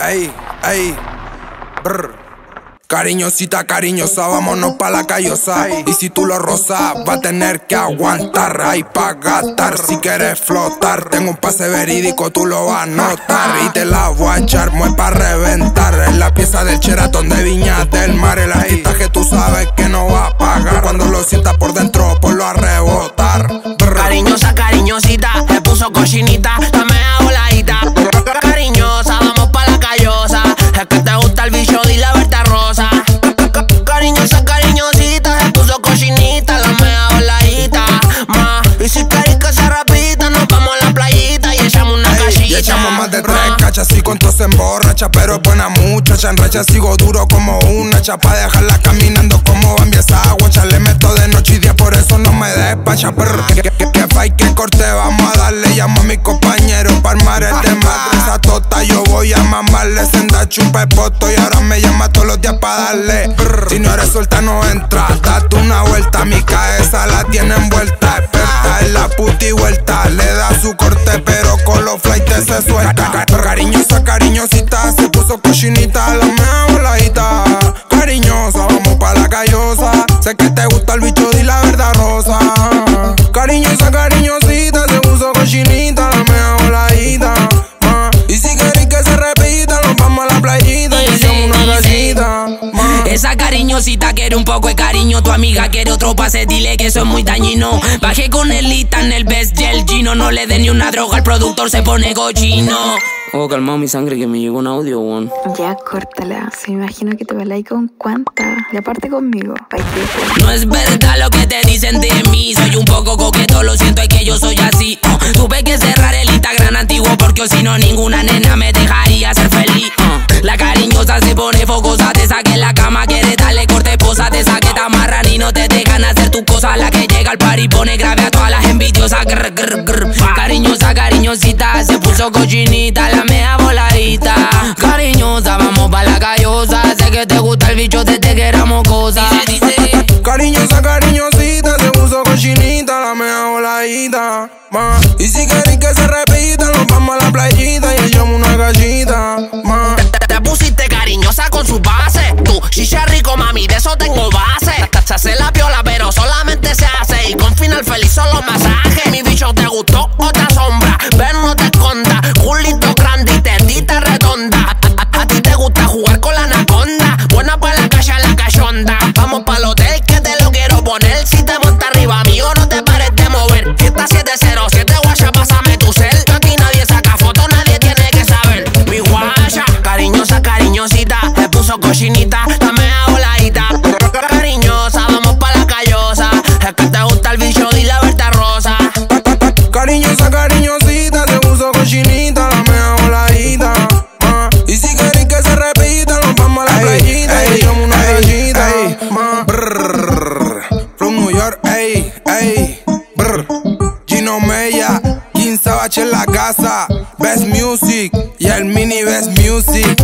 ey, ey, brr. Cariñosita, cariñosa, vámonos pa' la callosa. Y si tú lo rozas, va a tener que aguantar. Ahí pa' gastar, si quieres flotar. Tengo un pase verídico, tú lo vas a notar. Y te la voy a echar, muy pa' reventar. Es la pieza del Sheraton de Viña del Mar. El artista que tú sabes que no va a pagar. Cuando lo sientas por dentro, ponlo a rebotar. Brr. Cariñosa, cariñosita, te puso cochinita, dame a voladita. Cariñosa, vamos pa' la callosa. Es que te gusta el bicho, dile a verte rosa. Cariñosa, cariñosita, se puso cochinita, la mea voladita. Y si queréis que se repita, nos vamos a la playita y echamos una cachita. Y echamos más de 3 cachas y con todo se emborracha. Pero es buena muchacha, en racha sigo duro como una chapa. Dejarla caminando como Bambi esa guacha. Le meto de noche y día, por eso no me despacha. Que fai, que corte, vamos a darle. Llamo a mi compañero para armar el tema. Esa tota yo voy a mamarle. Senda chupa poto y ahora me llama todos los días pa' darle. Si no eres suelta no entra, date una vuelta. Mi cabeza la tiene envuelta. Experta en la puti vuelta. Le da su corte pero con los flights se suelta. Cariñosa, cariñosita, se puso cochinita, la mea voladita. Cariñosa, vamos pa' la callosa. Sé que te gusta el bicho, di la verdad rosa. Cariñosa, cariñosita, se puso cochinita, la mea voladita. Y si queréis que se repita, nos vamos a la playita y echamos una gallita. Esa cariñosita quiere un poco de cariño. Tu amiga quiere otro pase, dile que eso es muy dañino. Bajé con el Lita en el Best y el Gino. No le dé ni una droga, el productor se pone cochino. Oh, calmado mi sangre que me llegó un audio, weón. Ya, córtala. Se me imagino que te bailai con cuánta. Y aparte conmigo. No es verdad lo que te dicen de mí. Soy un poco coqueto, lo siento, es que yo soy así. Tuve que cerrar el Instagram antiguo porque si no ninguna nena me dejaría ser feliz. La cariñosa se pone fogosa, te saque en la cama, quiere darle corte posa, te saque, te amarran y no te dejan hacer tus cosas. La que llega al party pone grave a todas las envidiosas. Grr, grr, grr. Cariñosa, cariñosita, se puso cochinita, la mea voladita. Cariñosa, vamos pa' la callosa. Sé que te gusta el bicho desde que éramos cosas. Dice. Cariñosa, cariñosita, se puso cochinita, la mea voladita. Y si queréis que se repita, nos vamos a la playita y echamos una gallita. Te pusiste cariñosa con su base. Tú, chicha rico, mami, de eso tengo base. Se hace la piola, pero solamente se hace. Y con final feliz son los masajes. Mi bicho, ¿te gustó o te asombra? Ven, no te escondas. Culito grande y tendita redonda. A ti te gusta jugar con la anaconda. Buena pa' la calle, la cachonda. Vamos pa'l hotel que te lo quiero poner. Si te montas arriba mío, no te pares de mover. Fiesta 707, guacha, pásame tu cel. Que aquí nadie saca foto, nadie tiene que saber. Mi guacha, cariñosa, cariñosita, te puso cochinita, dame a voladita. Cariñosa, vamos pa' la callosa. Es que te gusta el bicho, di la verdad rosa. Cariñosa, cariñosita, se puso cochinita, la mea voladita. Y si queréis que se repita, nos vamos a la playita y echamos una gallita. From New York, ey, ey, brr. Gino Mella, 15 Bache en la casa. Best Music y el mini Best Music.